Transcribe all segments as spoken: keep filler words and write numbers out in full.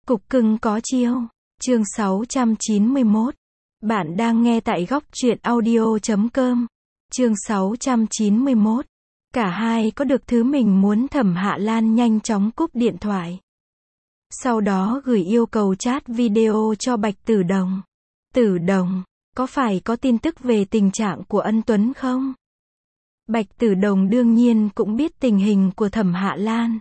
Cục cưng có chiêu. Chương sáu trăm chín mươi mốt. Bạn đang nghe tại góc truyện audio chấm com. Chương sáu trăm chín mươi mốt. Cả hai có được thứ mình muốn. Thẩm Hạ Lan nhanh chóng cúp điện thoại. Sau đó gửi yêu cầu chat video cho Bạch Tử Đồng. Tử Đồng, có phải có tin tức về tình trạng của Ân Tuấn không? Bạch Tử Đồng đương nhiên cũng biết tình hình của Thẩm Hạ Lan.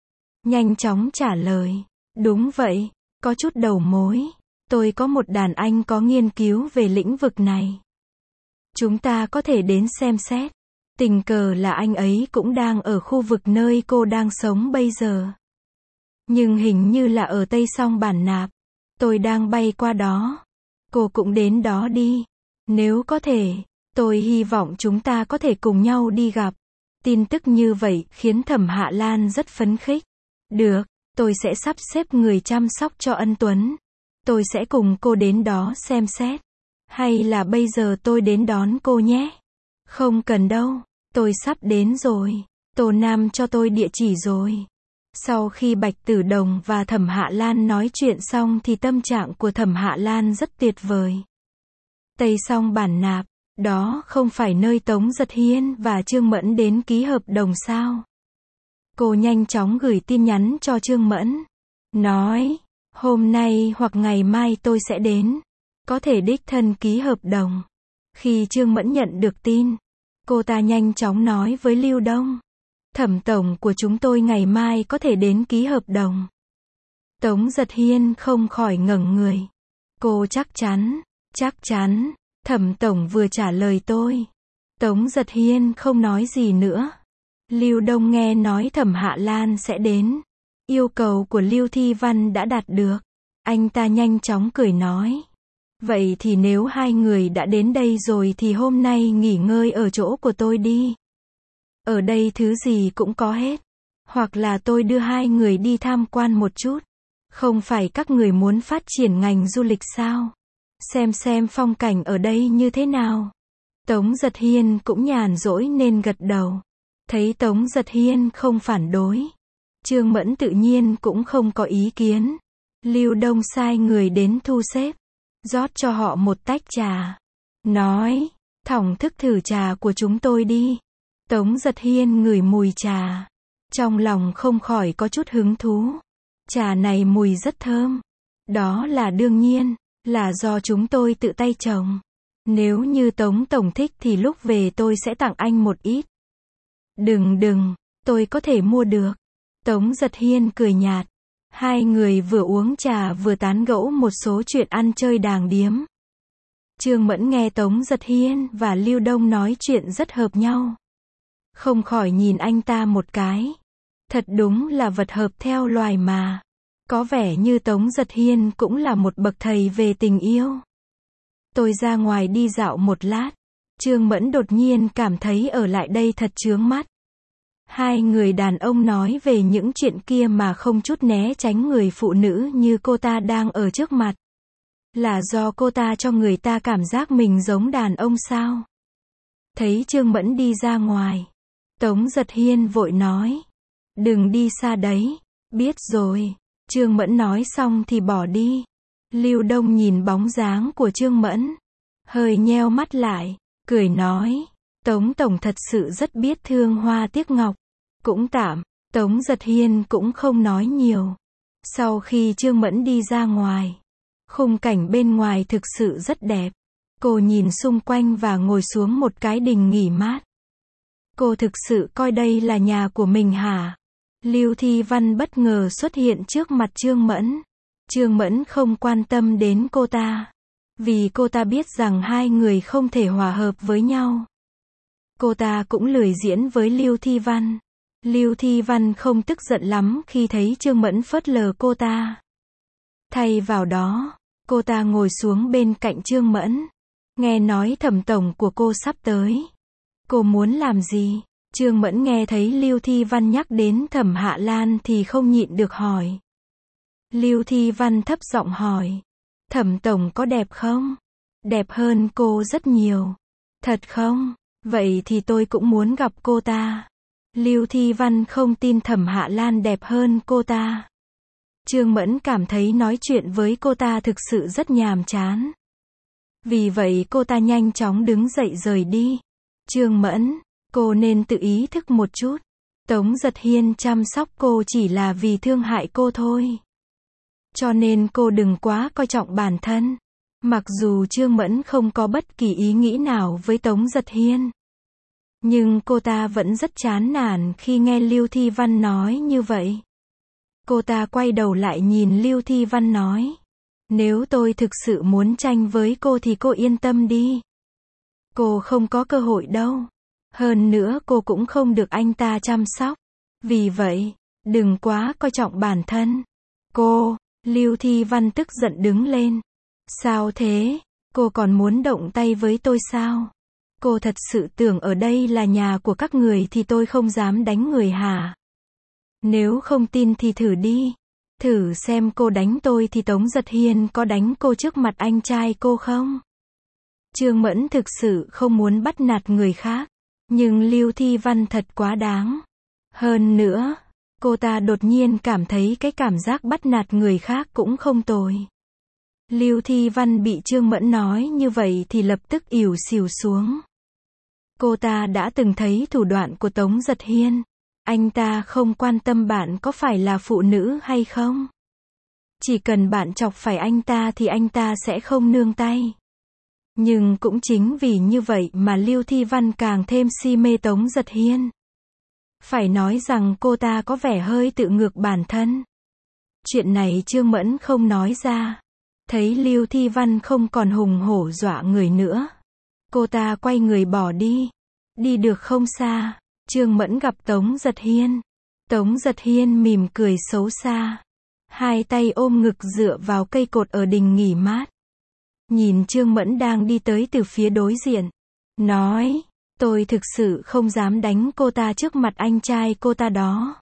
Nhanh chóng trả lời. Đúng vậy, có chút đầu mối. Tôi có một đàn anh có nghiên cứu về lĩnh vực này. Chúng ta có thể đến xem xét. Tình cờ là anh ấy cũng đang ở khu vực nơi cô đang sống bây giờ. Nhưng hình như là ở Tây Song Bản Nạp. Tôi đang bay qua đó. Cô cũng đến đó đi. Nếu có thể, tôi hy vọng chúng ta có thể cùng nhau đi gặp. Tin tức như vậy khiến Thẩm Hạ Lan rất phấn khích. Được, tôi sẽ sắp xếp người chăm sóc cho Ân Tuấn. Tôi sẽ cùng cô đến đó xem xét. Hay là bây giờ tôi đến đón cô nhé? Không cần đâu, tôi sắp đến rồi. Tô Nam cho tôi địa chỉ rồi. Sau khi Bạch Tử Đồng và Thẩm Hạ Lan nói chuyện xong thì tâm trạng của Thẩm Hạ Lan rất tuyệt vời. Tây Song Bản Nạp, đó không phải nơi Tống Giật Hiên và Trương Mẫn đến ký hợp đồng sao? Cô nhanh chóng gửi tin nhắn cho Trương Mẫn. Nói, hôm nay hoặc ngày mai tôi sẽ đến. Có thể đích thân ký hợp đồng. Khi Trương Mẫn nhận được tin, cô ta nhanh chóng nói với Lưu Đông. Thẩm tổng của chúng tôi ngày mai có thể đến ký hợp đồng. Tống Giật Hiên không khỏi ngẩng người. Cô chắc chắn, chắc chắn, Thẩm tổng vừa trả lời tôi. Tống Giật Hiên không nói gì nữa. Lưu Đông nghe nói Thẩm Hạ Lan sẽ đến. Yêu cầu của Lưu Thi Văn đã đạt được. Anh ta nhanh chóng cười nói. Vậy thì nếu hai người đã đến đây rồi thì hôm nay nghỉ ngơi ở chỗ của tôi đi. Ở đây thứ gì cũng có hết. Hoặc là tôi đưa hai người đi tham quan một chút. Không phải các người muốn phát triển ngành du lịch sao? Xem xem phong cảnh ở đây như thế nào. Tống Giật Hiên cũng nhàn rỗi nên gật đầu. Thấy Tống Giật Hiên không phản đối. Trương Mẫn tự nhiên cũng không có ý kiến. Lưu Đông sai người đến thu xếp. Rót cho họ một tách trà. Nói, thưởng thức thử trà của chúng tôi đi. Tống Giật Hiên ngửi mùi trà. Trong lòng không khỏi có chút hứng thú. Trà này mùi rất thơm. Đó là đương nhiên, là do chúng tôi tự tay trồng. Nếu như Tống tổng thích thì lúc về tôi sẽ tặng anh một ít. Đừng đừng, tôi có thể mua được. Tống Giật Hiên cười nhạt. Hai người vừa uống trà vừa tán gẫu một số chuyện ăn chơi đàng điếm. Trương Mẫn nghe Tống Giật Hiên và Lưu Đông nói chuyện rất hợp nhau. Không khỏi nhìn anh ta một cái. Thật đúng là vật hợp theo loài mà. Có vẻ như Tống Giật Hiên cũng là một bậc thầy về tình yêu. Tôi ra ngoài đi dạo một lát. Trương Mẫn đột nhiên cảm thấy ở lại đây thật chướng mắt. Hai người đàn ông nói về những chuyện kia mà không chút né tránh người phụ nữ như cô ta đang ở trước mặt. Là do cô ta cho người ta cảm giác mình giống đàn ông sao? Thấy Trương Mẫn đi ra ngoài. Tống Giật Hiên vội nói. Đừng đi xa đấy. Biết rồi. Trương Mẫn nói xong thì bỏ đi. Lưu Đông nhìn bóng dáng của Trương Mẫn. Hơi nheo mắt lại. Cười nói. Tống tổng thật sự rất biết thương hoa tiếc ngọc. Cũng tạm. Tống Giật Hiên cũng không nói nhiều. Sau khi Trương Mẫn đi ra ngoài. Khung cảnh bên ngoài thực sự rất đẹp. Cô nhìn xung quanh và ngồi xuống một cái đình nghỉ mát. Cô thực sự coi đây là nhà của mình hả? Lưu Thi Văn bất ngờ xuất hiện trước mặt Trương Mẫn. Trương Mẫn không quan tâm đến cô ta. Vì cô ta biết rằng hai người không thể hòa hợp với nhau. Cô ta cũng lười diễn với Lưu Thi Văn. Lưu Thi Văn không tức giận lắm khi thấy Trương Mẫn phớt lờ cô ta. Thay vào đó, cô ta ngồi xuống bên cạnh Trương Mẫn. Nghe nói Thẩm tổng của cô sắp tới. Cô muốn làm gì? Trương Mẫn nghe thấy Lưu Thi Văn nhắc đến Thẩm Hạ Lan thì không nhịn được hỏi. Lưu Thi Văn thấp giọng hỏi. Thẩm tổng có đẹp không? Đẹp hơn cô rất nhiều. Thật không? Vậy thì tôi cũng muốn gặp cô ta. Lưu Thi Văn không tin Thẩm Hạ Lan đẹp hơn cô ta. Trương Mẫn cảm thấy nói chuyện với cô ta thực sự rất nhàm chán. Vì vậy cô ta nhanh chóng đứng dậy rời đi. Trương Mẫn, cô nên tự ý thức một chút. Tống Giật Hiên chăm sóc cô chỉ là vì thương hại cô thôi. Cho nên cô đừng quá coi trọng bản thân. Mặc dù Trương Mẫn không có bất kỳ ý nghĩ nào với Tống Giật Hiên. Nhưng cô ta vẫn rất chán nản khi nghe Lưu Thi Văn nói như vậy. Cô ta quay đầu lại nhìn Lưu Thi Văn nói. Nếu tôi thực sự muốn tranh với cô thì cô yên tâm đi. Cô không có cơ hội đâu. Hơn nữa cô cũng không được anh ta chăm sóc. Vì vậy, đừng quá coi trọng bản thân. Cô, Lưu Thi Văn tức giận đứng lên. Sao thế? Cô còn muốn động tay với tôi sao? Cô thật sự tưởng ở đây là nhà của các người thì tôi không dám đánh người hả? Nếu không tin thì thử đi. Thử xem cô đánh tôi thì Tống Giật Hiên có đánh cô trước mặt anh trai cô không? Trương Mẫn thực sự không muốn bắt nạt người khác. Nhưng Lưu Thi Văn thật quá đáng. Hơn nữa, cô ta đột nhiên cảm thấy cái cảm giác bắt nạt người khác cũng không tồi. Lưu Thi Văn bị Trương Mẫn nói như vậy thì lập tức ỉu xìu xuống. Cô ta đã từng thấy thủ đoạn của Tống Giật Hiên. Anh ta không quan tâm bạn có phải là phụ nữ hay không. Chỉ cần bạn chọc phải anh ta thì anh ta sẽ không nương tay. Nhưng cũng chính vì như vậy mà Lưu Thi Văn càng thêm si mê Tống Giật Hiên. Phải nói rằng cô ta có vẻ hơi tự ngược bản thân. Chuyện này Trương Mẫn không nói ra. Thấy Lưu Thi Văn không còn hùng hổ dọa người nữa. Cô ta quay người bỏ đi. Đi được không xa, Trương Mẫn gặp Tống Giật Hiên. Tống Giật Hiên mỉm cười xấu xa. Hai tay ôm ngực dựa vào cây cột ở đình nghỉ mát. Nhìn Trương Mẫn đang đi tới từ phía đối diện. Nói, tôi thực sự không dám đánh cô ta trước mặt anh trai cô ta đó.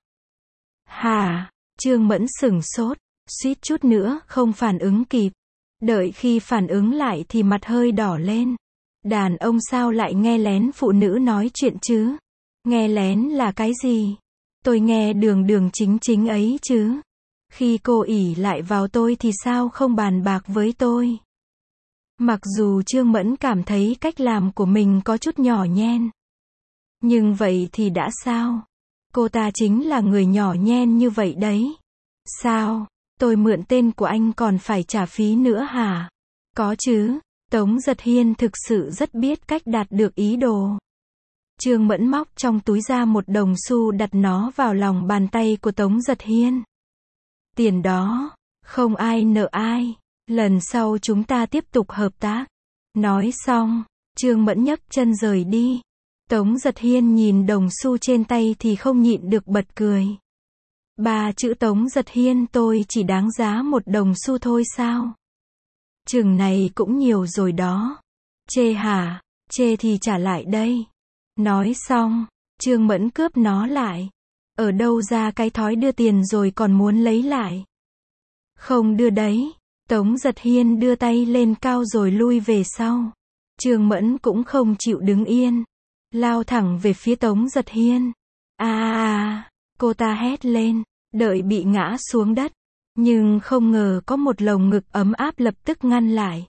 Hả? Trương Mẫn sửng sốt, suýt chút nữa không phản ứng kịp. Đợi khi phản ứng lại thì mặt hơi đỏ lên. Đàn ông sao lại nghe lén phụ nữ nói chuyện chứ? Nghe lén là cái gì? Tôi nghe đường đường chính chính ấy chứ. Khi cô ỷ lại vào tôi thì sao không bàn bạc với tôi? Mặc dù Trương Mẫn cảm thấy cách làm của mình có chút nhỏ nhen. Nhưng vậy thì đã sao? Cô ta chính là người nhỏ nhen như vậy đấy. Sao? Tôi mượn tên của anh còn phải trả phí nữa hả? Có chứ. Tống Giật Hiên thực sự rất biết cách đạt được ý đồ. Trương Mẫn móc trong túi ra một đồng xu đặt nó vào lòng bàn tay của Tống Giật Hiên. Tiền đó, không ai nợ ai. Lần sau chúng ta tiếp tục hợp tác. Nói xong, Trương Mẫn nhấc chân rời đi. Tống Giật Hiên nhìn đồng xu trên tay thì không nhịn được bật cười. Ba chữ Tống Giật Hiên tôi chỉ đáng giá một đồng xu thôi sao? Chừng này cũng nhiều rồi đó. Chê hả? Chê thì trả lại đây. Nói xong, Trương Mẫn cướp nó lại. Ở đâu ra cái thói đưa tiền rồi còn muốn lấy lại? Không đưa đấy. Tống Giật Hiên đưa tay lên cao rồi lui về sau. Trương Mẫn cũng không chịu đứng yên. Lao thẳng về phía Tống Giật Hiên. À à, cô ta hét lên, đợi bị ngã xuống đất. Nhưng không ngờ có một lồng ngực ấm áp lập tức ngăn lại.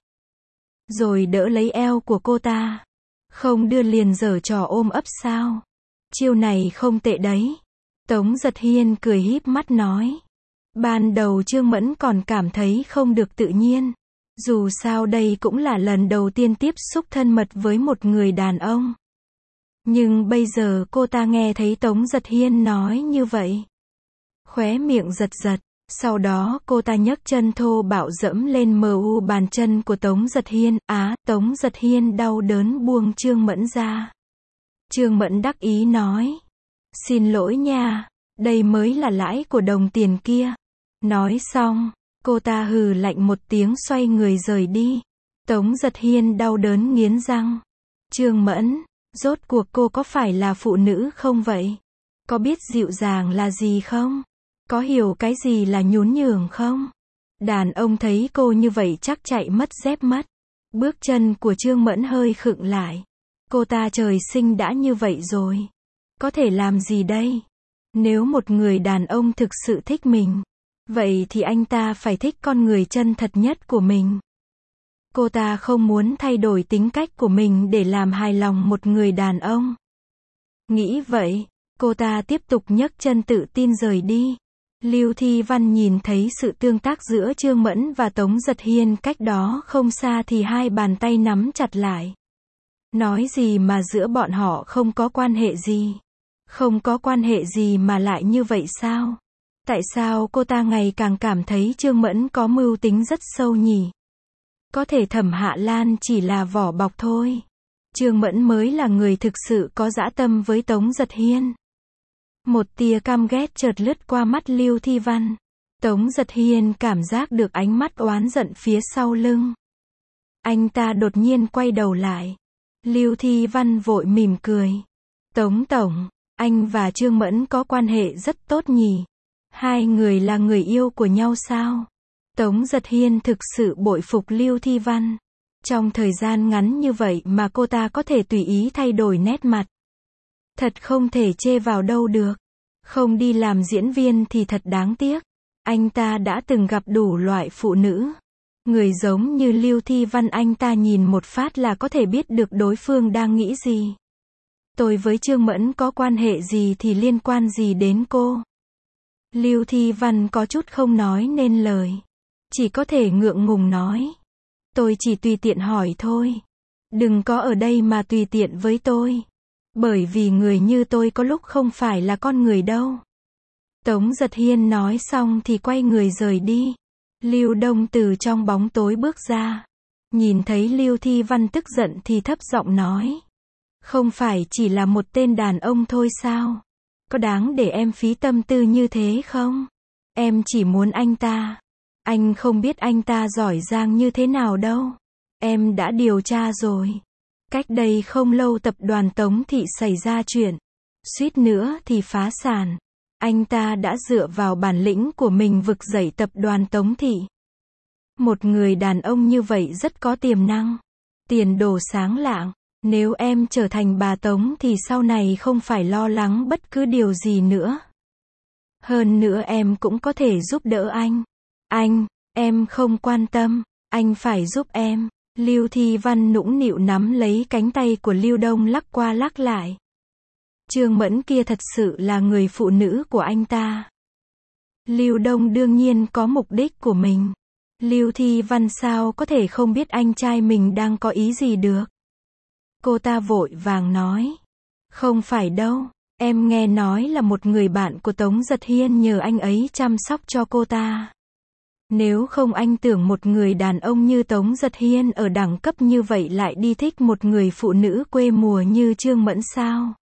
Rồi đỡ lấy eo của cô ta. Không đưa liền giở trò ôm ấp sao? Chiêu này không tệ đấy. Tống Giật Hiên cười híp mắt nói. Ban đầu Trương Mẫn còn cảm thấy không được tự nhiên. Dù sao đây cũng là lần đầu tiên tiếp xúc thân mật với một người đàn ông. Nhưng bây giờ cô ta nghe thấy Tống Giật Hiên nói như vậy. Khóe miệng giật giật. Sau đó cô ta nhấc chân thô bạo dẫm lên mờ u bàn chân của Tống Giật Hiên. Á, Tống Giật Hiên đau đớn buông Trương Mẫn ra. Trương Mẫn đắc ý nói. Xin lỗi nha, đây mới là lãi của đồng tiền kia. Nói xong, cô ta hừ lạnh một tiếng xoay người rời đi. Tống Giật Hiên đau đớn nghiến răng. Trương Mẫn, rốt cuộc cô có phải là phụ nữ không vậy? Có biết dịu dàng là gì không? Có hiểu cái gì là nhún nhường không? Đàn ông thấy cô như vậy chắc chạy mất dép mất. Bước chân của Trương Mẫn hơi khựng lại. Cô ta trời sinh đã như vậy rồi. Có thể làm gì đây? Nếu một người đàn ông thực sự thích mình, Vậy thì anh ta phải thích con người chân thật nhất của mình. Cô ta không muốn thay đổi tính cách của mình để làm hài lòng một người đàn ông. Nghĩ vậy, cô ta tiếp tục nhấc chân tự tin rời đi. Lưu Thi Văn nhìn thấy sự tương tác giữa Trương Mẫn và Tống Giật Hiên cách đó không xa thì hai bàn tay nắm chặt lại. Nói gì mà giữa bọn họ không có quan hệ gì? Không có quan hệ gì mà lại như vậy sao? Tại sao cô ta ngày càng cảm thấy Trương Mẫn có mưu tính rất sâu nhỉ? Có thể Thẩm Hạ Lan chỉ là vỏ bọc thôi. Trương Mẫn mới là người thực sự có dã tâm với Tống Giật Hiên. Một tia căm ghét chợt lướt qua mắt Lưu Thi Văn. Tống Giật Hiên cảm giác được ánh mắt oán giận phía sau lưng. Anh ta đột nhiên quay đầu lại. Lưu Thi Văn vội mỉm cười. Tống Tổng, anh và Trương Mẫn có quan hệ rất tốt nhỉ? Hai người là người yêu của nhau sao? Tống Giật Hiên thực sự bội phục Lưu Thi Văn. Trong thời gian ngắn như vậy mà cô ta có thể tùy ý thay đổi nét mặt. Thật không thể chê vào đâu được. Không đi làm diễn viên thì thật đáng tiếc. Anh ta đã từng gặp đủ loại phụ nữ. Người giống như Lưu Thi Văn anh ta nhìn một phát là có thể biết được đối phương đang nghĩ gì. Tôi với Trương Mẫn có quan hệ gì thì liên quan gì đến cô? Lưu Thi Văn có chút không nói nên lời. Chỉ có thể ngượng ngùng nói. Tôi chỉ tùy tiện hỏi thôi. Đừng có ở đây mà tùy tiện với tôi. Bởi vì người như tôi có lúc không phải là con người đâu. Tống Giật Hiên nói xong thì quay người rời đi. Lưu Đông từ trong bóng tối bước ra. Nhìn thấy Lưu Thi Văn tức giận thì thấp giọng nói. Không phải chỉ là một tên đàn ông thôi sao? Có đáng để em phí tâm tư như thế không? Em chỉ muốn anh ta. Anh không biết anh ta giỏi giang như thế nào đâu. Em đã điều tra rồi. Cách đây không lâu tập đoàn Tống Thị xảy ra chuyện. Suýt nữa thì phá sản. Anh ta đã dựa vào bản lĩnh của mình vực dậy tập đoàn Tống Thị. Một người đàn ông như vậy rất có tiềm năng. Tiền đồ sáng lạng. Nếu em trở thành bà Tống thì sau này không phải lo lắng bất cứ điều gì nữa. Hơn nữa em cũng có thể giúp đỡ anh. Anh, em không quan tâm. Anh phải giúp em. Lưu Thi Văn nũng nịu nắm lấy cánh tay của Lưu Đông lắc qua lắc lại. Trương Mẫn kia thật sự là người phụ nữ của anh ta. Lưu Đông đương nhiên có mục đích của mình. Lưu Thi Văn sao có thể không biết anh trai mình đang có ý gì được. Cô ta vội vàng nói. Không phải đâu, em nghe nói là một người bạn của Tống Giật Hiên nhờ anh ấy chăm sóc cho cô ta. Nếu không anh tưởng một người đàn ông như Tống Giật Hiên ở đẳng cấp như vậy lại đi thích một người phụ nữ quê mùa như Trương Mẫn sao?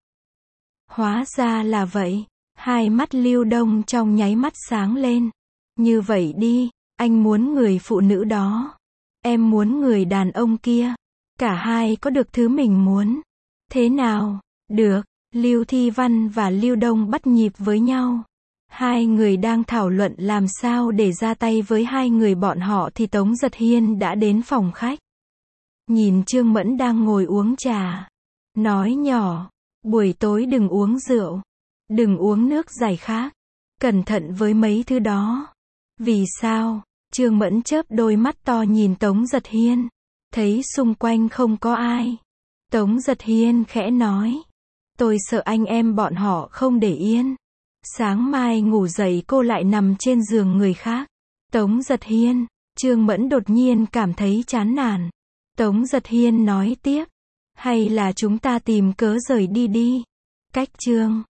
Hóa ra là vậy. Hai mắt Lưu Đông trong nháy mắt sáng lên. Như vậy đi, anh muốn người phụ nữ đó. Em muốn người đàn ông kia. Cả hai có được thứ mình muốn. Thế nào? Được. Lưu Thi Văn và Lưu Đông bắt nhịp với nhau. Hai người đang thảo luận làm sao để ra tay với hai người bọn họ thì Tống Giật Hiên đã đến phòng khách. Nhìn Trương Mẫn đang ngồi uống trà. Nói nhỏ. Buổi tối đừng uống rượu. Đừng uống nước giải khát. Cẩn thận với mấy thứ đó. Vì sao? Trương Mẫn chớp đôi mắt to nhìn Tống Giật Hiên. Thấy xung quanh không có ai. Tống Giật Hiên khẽ nói. Tôi sợ anh em bọn họ không để yên. Sáng mai ngủ dậy cô lại nằm trên giường người khác. Tống Giật Hiên. Trương Mẫn đột nhiên cảm thấy chán nản. Tống Giật Hiên nói tiếp. Hay là chúng ta tìm cớ rời đi đi. Cách Trương